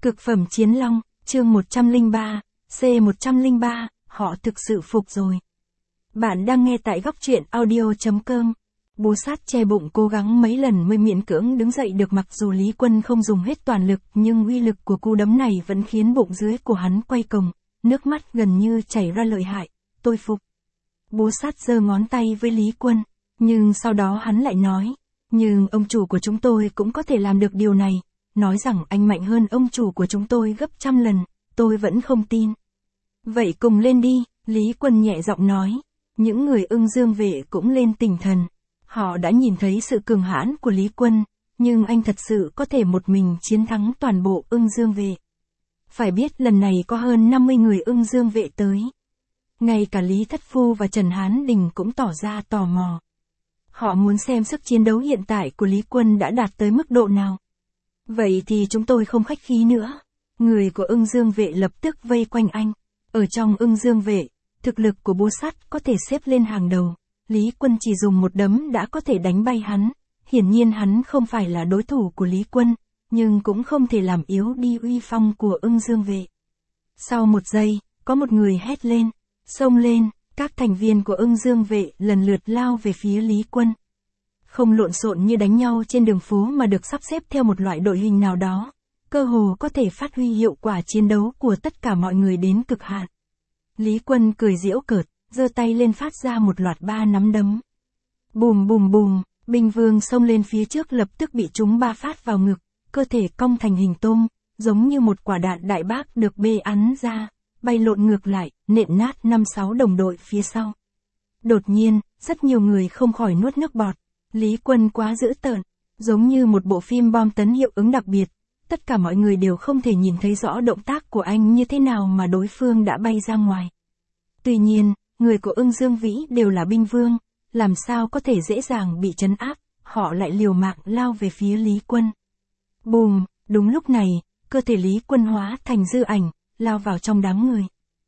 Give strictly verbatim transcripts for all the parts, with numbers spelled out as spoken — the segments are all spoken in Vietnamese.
Cực phẩm chiến long, chương một trăm lẻ ba, C một trăm lẻ ba, họ thực sự phục rồi. Bạn đang nghe tại góc truyện audio chấm com. Bố sát che bụng cố gắng mấy lần mới miễn cưỡng đứng dậy được, mặc dù Lý Quân không dùng hết toàn lực nhưng uy lực của cú đấm này vẫn khiến bụng dưới của hắn quay cồng, nước mắt gần như chảy ra lợi hại. Tôi phục. Bố sát giơ ngón tay với Lý Quân, nhưng sau đó hắn lại nói, nhưng ông chủ của chúng tôi cũng có thể làm được điều này, nói rằng anh mạnh hơn ông chủ của chúng tôi gấp trăm lần, tôi vẫn không tin. Vậy cùng lên đi, Lý Quân nhẹ giọng nói. Những người Ưng Dương vệ cũng lên tinh thần. Họ đã nhìn thấy sự cường hãn của Lý Quân, nhưng anh thật sự có thể một mình chiến thắng toàn bộ Ưng Dương vệ. Phải biết lần này có hơn năm mươi người Ưng Dương vệ tới. Ngay cả Lý Thất Phu và Trần Hán Đình cũng tỏ ra tò mò. Họ muốn xem sức chiến đấu hiện tại của Lý Quân đã đạt tới mức độ nào. Vậy thì chúng tôi không khách khí nữa. Người của Ưng Dương vệ lập tức vây quanh anh. Ở trong Ưng Dương vệ, thực lực của bố sắt có thể xếp lên hàng đầu. Lý Quân chỉ dùng một đấm đã có thể đánh bay hắn. Hiển nhiên hắn không phải là đối thủ của Lý Quân, nhưng cũng không thể làm yếu đi uy phong của Ưng Dương vệ. Sau một giây, có một người hét lên, xông lên, các thành viên của Ưng Dương vệ lần lượt lao về phía Lý Quân. Không lộn xộn như đánh nhau trên đường phố mà được sắp xếp theo một loại đội hình nào đó, cơ hồ có thể phát huy hiệu quả chiến đấu của tất cả mọi người đến cực hạn. Lý Quân cười giễu cợt, giơ tay lên phát ra một loạt ba nắm đấm. Bùm bùm bùm, binh vương xông lên phía trước lập tức bị trúng ba phát vào ngực, cơ thể cong thành hình tôm, giống như một quả đạn đại bác được bê ắn ra, bay lộn ngược lại, nện nát năm sáu đồng đội phía sau. Đột nhiên, rất nhiều người không khỏi nuốt nước bọt. Lý Quân quá dữ tợn, giống như một bộ phim bom tấn hiệu ứng đặc biệt. Tất cả mọi người đều không thể nhìn thấy rõ động tác của anh như thế nào mà đối phương đã bay ra ngoài. Tuy nhiên, người của Ưng Dương Vĩ đều là binh vương, làm sao có thể dễ dàng bị trấn áp, họ lại liều mạng lao về phía Lý Quân. Bùm, đúng lúc này, cơ thể Lý Quân hóa thành dư ảnh, lao vào trong đám người.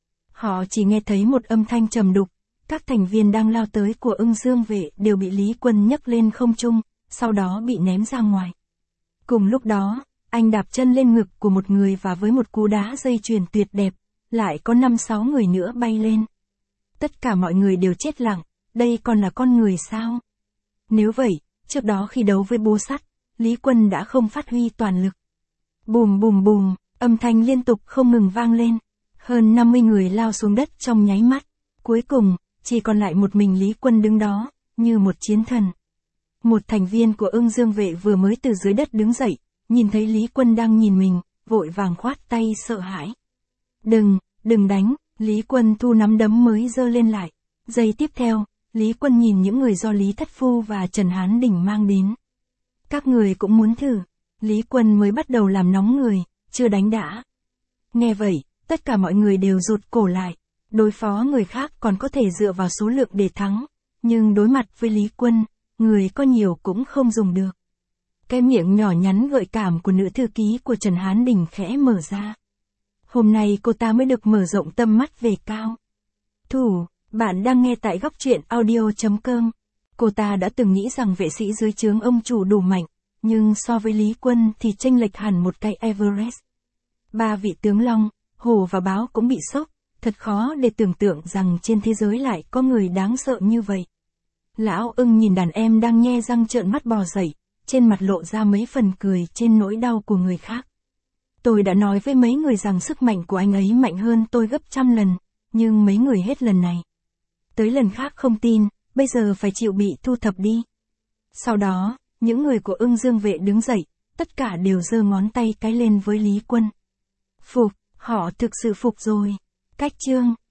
Họ chỉ nghe thấy một âm thanh trầm đục, các thành viên đang lao tới của Ưng Dương vệ đều bị Lý Quân nhấc lên không trung, sau đó bị ném ra ngoài. Cùng lúc đó, anh đạp chân lên ngực của một người và với một cú đá dây chuyền tuyệt đẹp, lại có năm sáu người nữa bay lên. Tất cả mọi người đều chết lặng, đây còn là con người sao? Nếu vậy, trước đó khi đấu với bố sắt, Lý Quân đã không phát huy toàn lực. Bùm bùm bùm, âm thanh liên tục không ngừng vang lên. Hơn năm mươi người lao xuống đất trong nháy mắt. Cuối cùng, chỉ còn lại một mình Lý Quân đứng đó, như một chiến thần. Một thành viên của Ưng Dương vệ vừa mới từ dưới đất đứng dậy, nhìn thấy Lý Quân đang nhìn mình, vội vàng khoát tay sợ hãi. Đừng, đừng đánh, Lý Quân thu nắm đấm mới giơ lên lại. Giây tiếp theo, Lý Quân nhìn những người do Lý Thất Phu và Trần Hán Đình mang đến. Các người cũng muốn thử. Lý Quân mới bắt đầu làm nóng người, chưa đánh đã. Nghe vậy, tất cả mọi người đều rụt cổ lại. Đối phó người khác còn có thể dựa vào số lượng để thắng, nhưng đối mặt với Lý Quân, người có nhiều cũng không dùng được. Cái miệng nhỏ nhắn gợi cảm của nữ thư ký của Trần Hán Đình khẽ mở ra. Hôm nay cô ta mới được mở rộng tầm mắt về cao. Thủ, bạn đang nghe tại góc truyện audio chấm com. Cô ta đã từng nghĩ rằng vệ sĩ dưới trướng ông chủ đủ mạnh, nhưng so với Lý Quân thì chênh lệch hẳn một cái Everest. Ba vị tướng Long, Hổ và Báo cũng bị sốc, thật khó để tưởng tượng rằng trên thế giới lại có người đáng sợ như vậy. Lão Ưng nhìn đàn em đang nhe răng trợn mắt bò dậy, trên mặt lộ ra mấy phần cười trên nỗi đau của người khác. Tôi đã nói với mấy người rằng sức mạnh của anh ấy mạnh hơn tôi gấp trăm lần, nhưng mấy người hết lần này tới lần khác không tin, bây giờ phải chịu bị thu thập đi. Sau đó, những người của Ưng Dương vệ đứng dậy, tất cả đều giơ ngón tay cái lên với Lý Quân. Phục, họ thực sự phục rồi. Cách chương